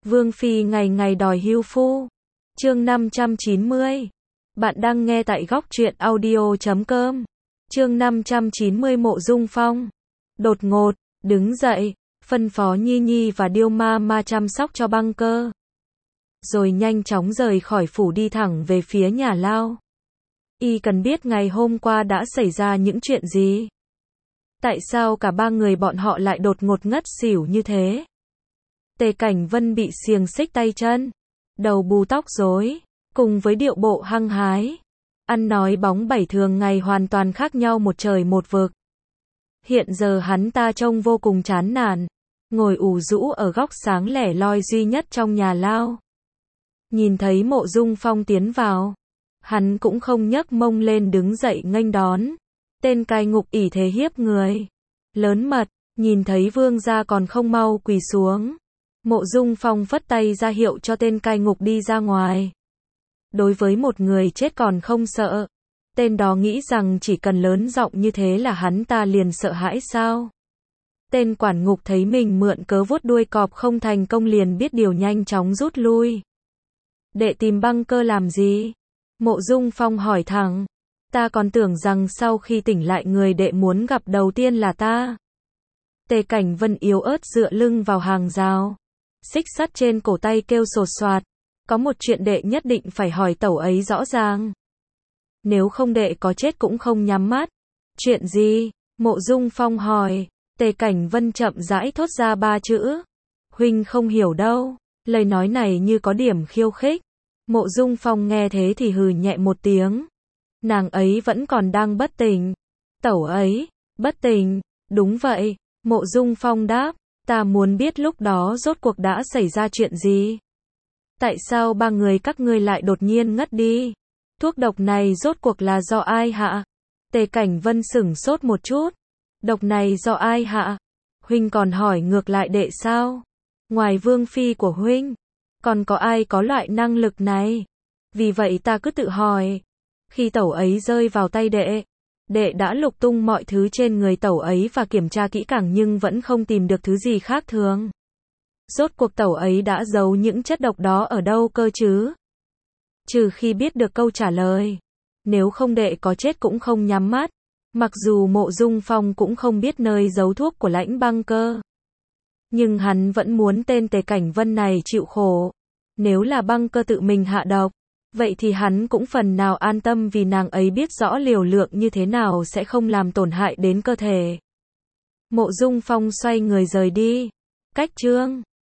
Vương Phi ngày ngày đòi hưu phu. Chương 590. Bạn đang nghe tại góc truyện audio.com. Chương 590 Mộ Dung Phong. Đột ngột, đứng dậy, phân phó Nhi Nhi và Điêu Ma Ma chăm sóc cho Băng Cơ. Rồi nhanh chóng rời khỏi phủ đi thẳng về phía nhà lao. Y cần biết ngày hôm qua đã xảy ra những chuyện gì. Tại sao cả ba người bọn họ lại đột ngột ngất xỉu như thế? Tề Cảnh Vân bị xiềng xích tay chân, đầu bù tóc rối, cùng với điệu bộ hăng hái, ăn nói bóng bẩy thường ngày hoàn toàn khác nhau một trời một vực. Hiện giờ hắn ta trông vô cùng chán nản, ngồi ủ rũ ở góc sáng lẻ loi duy nhất trong nhà lao. Nhìn thấy Mộ Dung Phong tiến vào, hắn cũng không nhấc mông lên đứng dậy nghênh đón. Tên cai ngục ỷ thế hiếp người, lớn mật, nhìn thấy vương gia còn không mau quỳ xuống. Mộ Dung Phong phất tay ra hiệu cho tên cai ngục đi ra ngoài. Đối với một người chết còn không sợ, tên đó nghĩ rằng chỉ cần lớn giọng như thế là hắn ta liền sợ hãi sao? Tên quản ngục thấy mình mượn cớ vuốt đuôi cọp không thành công liền biết điều nhanh chóng rút lui. Đệ tìm Băng Cơ làm gì? Mộ Dung Phong hỏi thẳng. Ta còn tưởng rằng sau khi tỉnh lại người đệ muốn gặp đầu tiên là ta. Tề Cảnh Vân yếu ớt dựa lưng vào hàng rào, xích sắt trên cổ tay kêu sột soạt. Có một chuyện đệ nhất định phải hỏi tẩu ấy rõ ràng. Nếu không đệ có chết cũng không nhắm mắt. Chuyện gì? Mộ Dung Phong hỏi. Tề Cảnh Vân chậm rãi thốt ra ba chữ. Huynh không hiểu đâu. Lời nói này như có điểm khiêu khích. Mộ Dung Phong nghe thế thì hừ nhẹ một tiếng. Nàng ấy vẫn còn đang bất tỉnh. Tẩu ấy, bất tỉnh, đúng vậy. Mộ Dung Phong đáp, ta muốn biết lúc đó rốt cuộc đã xảy ra chuyện gì. Tại sao ba người các ngươi lại đột nhiên ngất đi? Thuốc độc này rốt cuộc là do ai hạ? Tề Cảnh Vân sửng sốt một chút. Độc này do ai hạ? Huynh còn hỏi ngược lại đệ sao? Ngoài Vương Phi của huynh, còn có ai có loại năng lực này? Vì vậy ta cứ tự hỏi. Khi tẩu ấy rơi vào tay đệ, đệ đã lục tung mọi thứ trên người tẩu ấy và kiểm tra kỹ càng nhưng vẫn không tìm được thứ gì khác thường. Rốt cuộc tẩu ấy đã giấu những chất độc đó ở đâu cơ chứ? Trừ khi biết được câu trả lời. Nếu không đệ có chết cũng không nhắm mắt. Mặc dù Mộ Dung Phong cũng không biết nơi giấu thuốc của Lãnh Băng Cơ, nhưng hắn vẫn muốn tên Tề Cảnh Vân này chịu khổ. Nếu là Băng Cơ tự mình hạ độc, vậy thì hắn cũng phần nào an tâm vì nàng ấy biết rõ liều lượng như thế nào sẽ không làm tổn hại đến cơ thể. Mộ Dung Phong xoay người rời đi. Cách chương